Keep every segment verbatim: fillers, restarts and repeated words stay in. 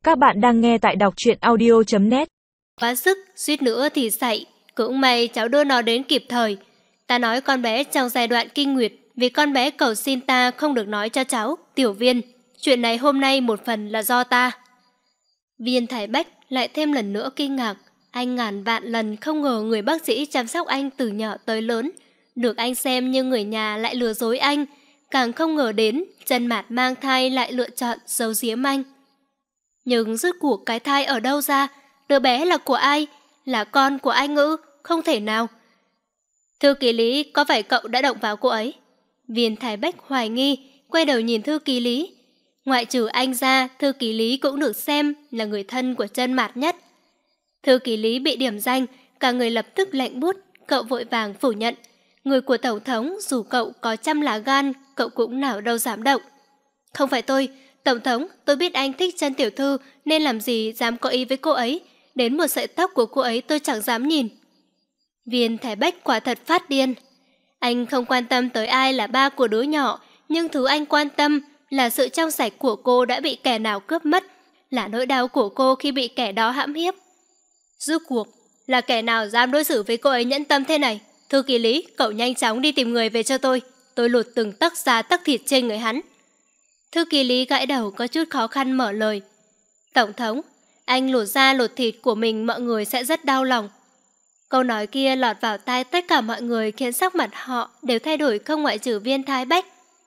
Các bạn đang nghe tại đọc truyện audio chấm net. Quá sức, suýt nữa thì sảy. Cũng may cháu đưa nó đến kịp thời. Ta nói con bé trong giai đoạn kinh nguyệt, vì con bé cầu xin ta không được nói cho cháu, Tiểu Viên. Chuyện này hôm nay một phần là do ta. Viên Thái Bách lại thêm lần nữa kinh ngạc. Anh ngàn vạn lần không ngờ người bác sĩ chăm sóc anh từ nhỏ tới lớn, được anh xem như người nhà lại lừa dối anh. Càng không ngờ đến Chân Mạt mang thai lại lựa chọn giấu giếm anh. Nhưng rốt cuộc cái thai ở đâu ra? Đứa bé là của ai? Là con của anh ư? Không thể nào. Thư ký Lý, có phải cậu đã động vào cô ấy? Viên Thái Bách hoài nghi, quay đầu nhìn thư ký Lý. Ngoại trừ anh ra, thư ký Lý cũng được xem là người thân của Chân Mạt nhất. Thư ký Lý bị điểm danh, cả người lập tức lạnh bút. Cậu vội vàng phủ nhận. Người của Tổng thống, dù cậu có trăm lá gan, cậu cũng nào đâu dám động. Không phải tôi, Tổng thống, tôi biết anh thích Chân tiểu thư nên làm gì dám có ý với cô ấy. Đến một sợi tóc của cô ấy tôi chẳng dám nhìn. Viên Thái Bách quả thật phát điên. Anh không quan tâm tới ai là ba của đứa nhỏ, nhưng thứ anh quan tâm là sự trong sạch của cô đã bị kẻ nào cướp mất, là nỗi đau của cô khi bị kẻ đó hãm hiếp. Rốt cuộc là kẻ nào dám đối xử với cô ấy nhẫn tâm thế này? Thư ký Lý, cậu nhanh chóng đi tìm người về cho tôi. Tôi lột từng tấc da tấc thịt trên người hắn. Thư ký Lý gãi đầu có chút khó khăn mở lời. Tổng thống, anh lột da lột thịt của mình mọi người sẽ rất đau lòng. Câu nói kia lọt vào tai tất cả mọi người khiến sắc mặt họ đều thay đổi không ngoại trừ Viên Thái Bách.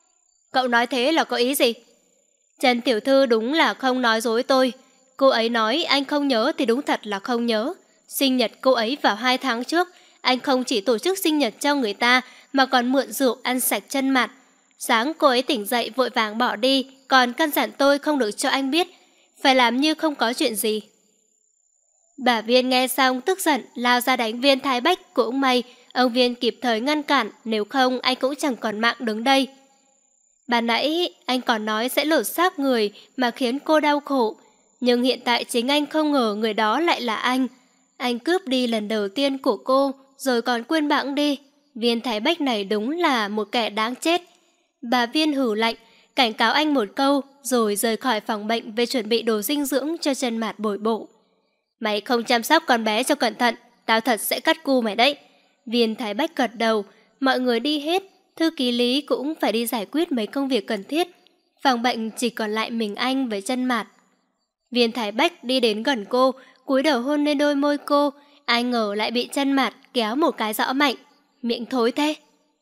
Cậu nói thế là có ý gì? Trần tiểu thư đúng là không nói dối tôi. Cô ấy nói anh không nhớ thì đúng thật là không nhớ. Sinh nhật cô ấy vào hai tháng trước, anh không chỉ tổ chức sinh nhật cho người ta mà còn mượn rượu ăn sạch Chân Mạt. Sáng cô ấy tỉnh dậy vội vàng bỏ đi, còn căn dặn tôi không được cho anh biết, phải làm như không có chuyện gì. Bà Viên nghe xong tức giận lao ra đánh Viên Thái Bách. Cũng may ông Viên kịp thời ngăn cản, nếu không anh cũng chẳng còn mạng đứng đây. Bà nãy anh còn nói sẽ lột xác người mà khiến cô đau khổ, nhưng hiện tại chính anh không ngờ người đó lại là anh. Anh cướp đi lần đầu tiên của cô rồi còn quên bẵng đi. Viên Thái Bách này đúng là một kẻ đáng chết. Bà Viên hử lạnh, cảnh cáo anh một câu rồi rời khỏi phòng bệnh về chuẩn bị đồ dinh dưỡng cho Chân Mạt bồi bổ. Mày không chăm sóc con bé cho cẩn thận, tao thật sẽ cắt cu mày đấy. Viên Thái Bách gật đầu, mọi người đi hết, thư ký Lý cũng phải đi giải quyết mấy công việc cần thiết. Phòng bệnh chỉ còn lại mình anh với Chân Mạt. Viên Thái Bách đi đến gần cô, cúi đầu hôn lên đôi môi cô, ai ngờ lại bị Chân Mạt kéo một cái rõ mạnh. Miệng thối thế.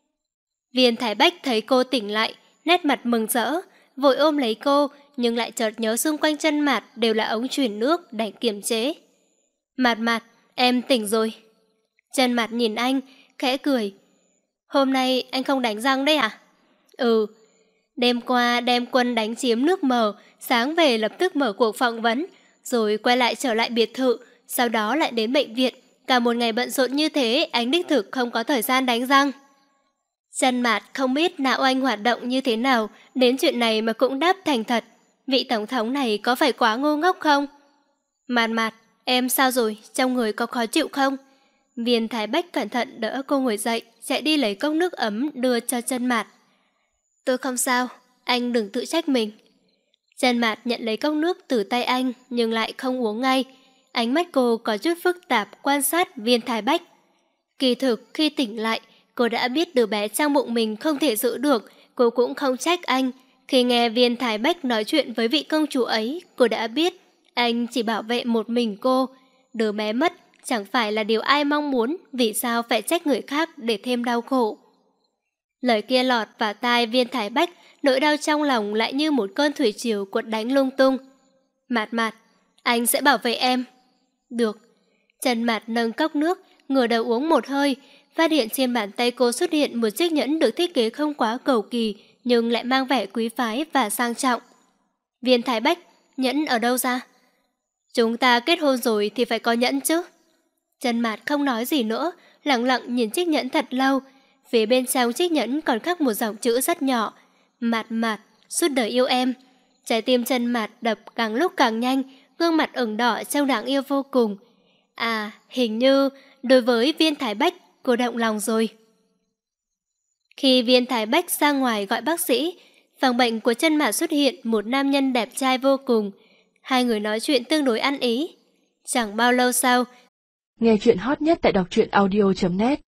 Viên Thái Bách thấy cô tỉnh lại, nét mặt mừng rỡ, vội ôm lấy cô, nhưng lại chợt nhớ xung quanh Chân Mạt đều là ống truyền nước đành kiềm chế. Mạt Mạt, em tỉnh rồi. Chân Mạt nhìn anh, khẽ cười. Hôm nay anh không đánh răng đấy à? Ừ. Đêm qua đem quân đánh chiếm nước Mờ, sáng về lập tức mở cuộc phỏng vấn, rồi quay lại trở lại biệt thự, sau đó lại đến bệnh viện. Cả một ngày bận rộn như thế, anh đích thực không có thời gian đánh răng. Chân Mạt không biết não anh hoạt động như thế nào, đến chuyện này mà cũng đáp thành thật. Vị tổng thống này có phải quá ngu ngốc không? Mạt Mạt, em sao rồi? Trong người có khó chịu không? Viên Thái Bách cẩn thận đỡ cô ngồi dậy, chạy đi lấy cốc nước ấm đưa cho Chân Mạt. Tôi không sao, anh đừng tự trách mình. Chân Mạt nhận lấy cốc nước từ tay anh nhưng lại không uống ngay. Ánh mắt cô có chút phức tạp quan sát Viên Thái Bách. Kỳ thực khi tỉnh lại, cô đã biết đứa bé trong bụng mình không thể giữ được, cô cũng không trách anh. Khi nghe Viên Thái Bách nói chuyện với vị công chúa ấy, cô đã biết anh chỉ bảo vệ một mình cô. Đứa bé mất chẳng phải là điều ai mong muốn, vì sao phải trách người khác để thêm đau khổ. Lời kia lọt vào tai Viên Thái Bách, nỗi đau trong lòng lại như một cơn thủy triều cuột đánh lung tung. Mạt Mạt, anh sẽ bảo vệ em. Được. Chân Mạt nâng cốc nước, ngửa đầu uống một hơi, phát hiện trên bàn tay cô xuất hiện một chiếc nhẫn được thiết kế không quá cầu kỳ, nhưng lại mang vẻ quý phái và sang trọng. Viên Thái Bách, nhẫn ở đâu ra? Chúng ta kết hôn rồi thì phải có nhẫn chứ. Chân Mạt không nói gì nữa, lặng lặng nhìn chiếc nhẫn thật lâu. Phía bên trong chiếc nhẫn còn khắc một dòng chữ rất nhỏ. Mạt Mạt, suốt đời yêu em. Trái tim Chân Mạt đập càng lúc càng nhanh, gương mặt ửng đỏ trông đáng yêu vô cùng. À, hình như đối với Viên Thái Bách, cô động lòng rồi. Khi Viên Thái Bách ra ngoài gọi bác sĩ, phòng bệnh của Chân Mạt xuất hiện một nam nhân đẹp trai vô cùng. Hai người nói chuyện tương đối ăn ý. Chẳng bao lâu sau, Nghe chuyện hot nhất tại đọc truyện audio chấm net.